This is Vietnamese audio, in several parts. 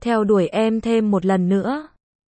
theo đuổi em thêm một lần nữa.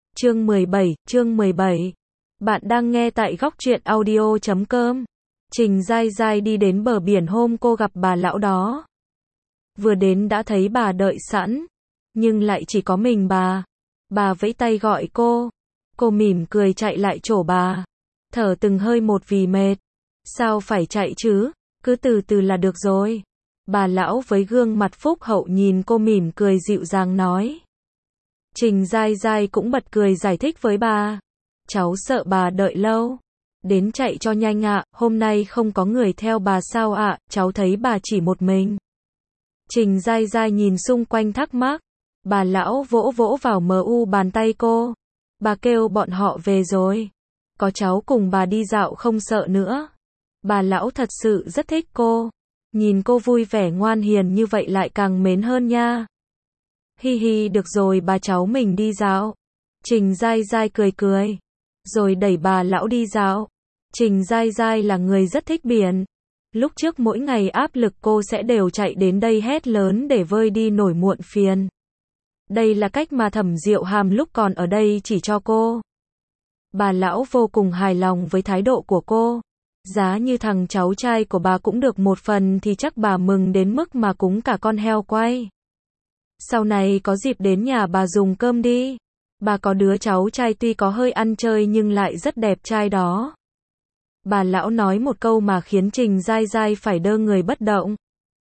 Chương 17. Bạn đang nghe tại góc truyện audio.com. Trình Giai Giai đi đến bờ biển hôm cô gặp bà lão đó. Vừa đến đã thấy bà đợi sẵn, nhưng lại chỉ có mình bà. Bà vẫy tay gọi cô. Cô mỉm cười chạy lại chỗ bà. Thở từng hơi một vì mệt. Sao phải chạy chứ, cứ từ từ là được rồi. Bà lão với gương mặt phúc hậu nhìn cô mỉm cười dịu dàng nói. Trình Giai Giai cũng bật cười giải thích với bà. Cháu sợ bà đợi lâu. Đến chạy cho nhanh ạ, hôm nay không có người theo bà sao ạ, cháu thấy bà chỉ một mình. Trình Giai Giai nhìn xung quanh thắc mắc. Bà lão vỗ vỗ vào bàn tay cô. Bà kêu bọn họ về rồi. Có cháu cùng bà đi dạo không sợ nữa. Bà lão thật sự rất thích cô. Nhìn cô vui vẻ ngoan hiền như vậy lại càng mến hơn nha. Hi hi, được rồi bà cháu mình đi dạo. Trình Giai Giai cười cười. Rồi đẩy bà lão đi dạo. Trình Giai Giai là người rất thích biển. Lúc trước mỗi ngày áp lực cô sẽ đều chạy đến đây hét lớn để vơi đi nỗi muộn phiền. Đây là cách mà Thẩm Diệu Hàm lúc còn ở đây chỉ cho cô. Bà lão vô cùng hài lòng với thái độ của cô. Giá như thằng cháu trai của bà cũng được một phần thì chắc bà mừng đến mức mà cúng cả con heo quay. Sau này có dịp đến nhà bà dùng cơm đi. Bà có đứa cháu trai tuy có hơi ăn chơi nhưng lại rất đẹp trai đó. Bà lão nói một câu mà khiến Trình Giai Giai phải đơ người bất động.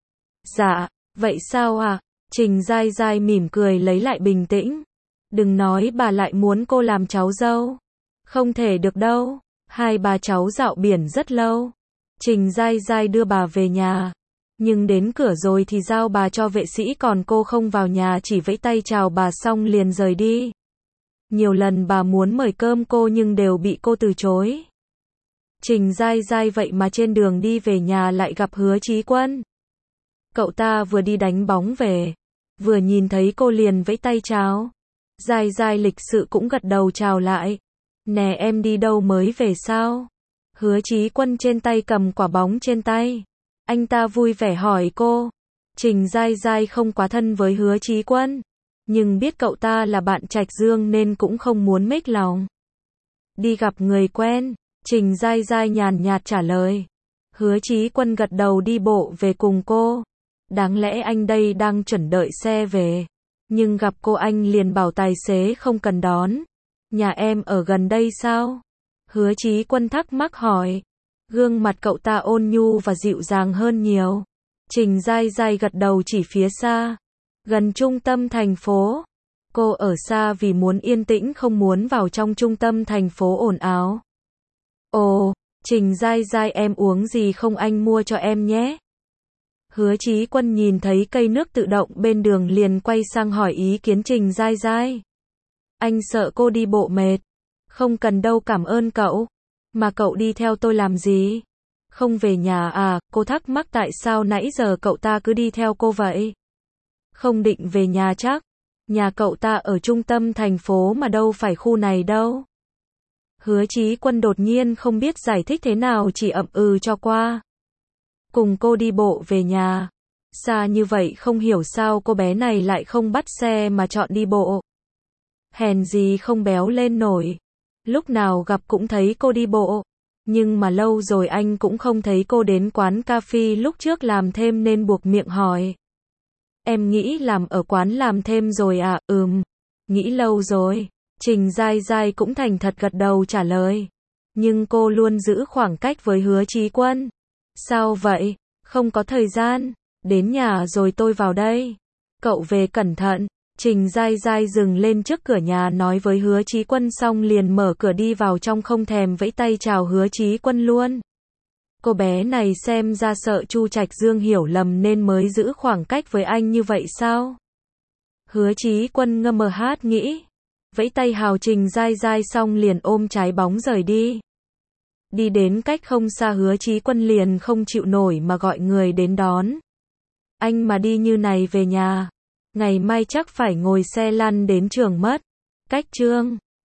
Dạ, vậy sao à? Trình Giai Giai mỉm cười lấy lại bình tĩnh. Đừng nói bà lại muốn cô làm cháu dâu. Không thể được đâu. Hai bà cháu dạo biển rất lâu. Trình Giai Giai đưa bà về nhà. Nhưng đến cửa rồi thì giao bà cho vệ sĩ, còn cô không vào nhà, chỉ vẫy tay chào bà xong liền rời đi. Nhiều lần bà muốn mời cơm cô nhưng đều bị cô từ chối. Trình Giai Giai vậy mà trên đường đi về nhà lại gặp Hứa Chí Quân. Cậu ta vừa đi đánh bóng về, vừa nhìn thấy cô liền vẫy tay chào. Giai Giai lịch sự cũng gật đầu chào lại. Nè em đi đâu mới về sao? Hứa Chí Quân trên tay cầm quả bóng trên tay. Anh ta vui vẻ hỏi cô. Trình Giai Giai không quá thân với Hứa Chí Quân, nhưng biết cậu ta là bạn Trạch Dương nên cũng không muốn mếch lòng. Đi gặp người quen. Trình Giai Giai nhàn nhạt trả lời. Hứa Chí Quân gật đầu đi bộ về cùng cô. Đáng lẽ anh đây đang chuẩn đợi xe về, nhưng gặp cô anh liền bảo tài xế không cần đón. Nhà em ở gần đây sao? Hứa Chí Quân thắc mắc hỏi. Gương mặt cậu ta ôn nhu và dịu dàng hơn nhiều. Trình Giai Giai gật đầu chỉ phía xa. Gần trung tâm thành phố. Cô ở xa vì muốn yên tĩnh, không muốn vào trong trung tâm thành phố ồn ào. Ồ, Trình Giai Giai em uống gì không, anh mua cho em nhé. Hứa Chí Quân nhìn thấy cây nước tự động bên đường liền quay sang hỏi ý kiến Trình Giai Giai. Anh sợ cô đi bộ mệt. Không cần đâu, cảm ơn cậu. Mà cậu đi theo tôi làm gì? Không về nhà à? Cô thắc mắc tại sao nãy giờ cậu ta cứ đi theo cô vậy. Không định về nhà chắc. Nhà cậu ta ở trung tâm thành phố mà đâu phải khu này đâu. Hứa Chí Quân đột nhiên không biết giải thích thế nào, chỉ ậm ừ cho qua. Cùng cô đi bộ về nhà. Xa như vậy không hiểu sao cô bé này lại không bắt xe mà chọn đi bộ. Hèn gì không béo lên nổi. Lúc nào gặp cũng thấy cô đi bộ. Nhưng mà lâu rồi anh cũng không thấy cô đến quán cà phê lúc trước làm thêm nên buộc miệng hỏi. Em nghĩ làm ở quán làm thêm rồi à? Nghĩ lâu rồi. Trình Giai Giai cũng thành thật gật đầu trả lời. Nhưng cô luôn giữ khoảng cách với Hứa Chí Quân. Sao vậy? Không có thời gian. Đến nhà rồi tôi vào đây. Cậu về cẩn thận. Trình Giai Giai dừng lên trước cửa nhà nói với Hứa Chí Quân xong liền mở cửa đi vào trong, không thèm vẫy tay chào Hứa Chí Quân luôn. Cô bé này xem ra sợ Chu Trạch Dương hiểu lầm nên mới giữ khoảng cách với anh như vậy sao? Hứa Chí Quân ngâm hát nghĩ. Vẫy tay hào Trình Giai Giai xong liền ôm trái bóng rời đi. Đi đến cách không xa Hứa Chí Quân liền không chịu nổi mà gọi người đến đón. Anh mà đi như này về nhà, ngày mai chắc phải ngồi xe lăn đến trường mất. Cách chương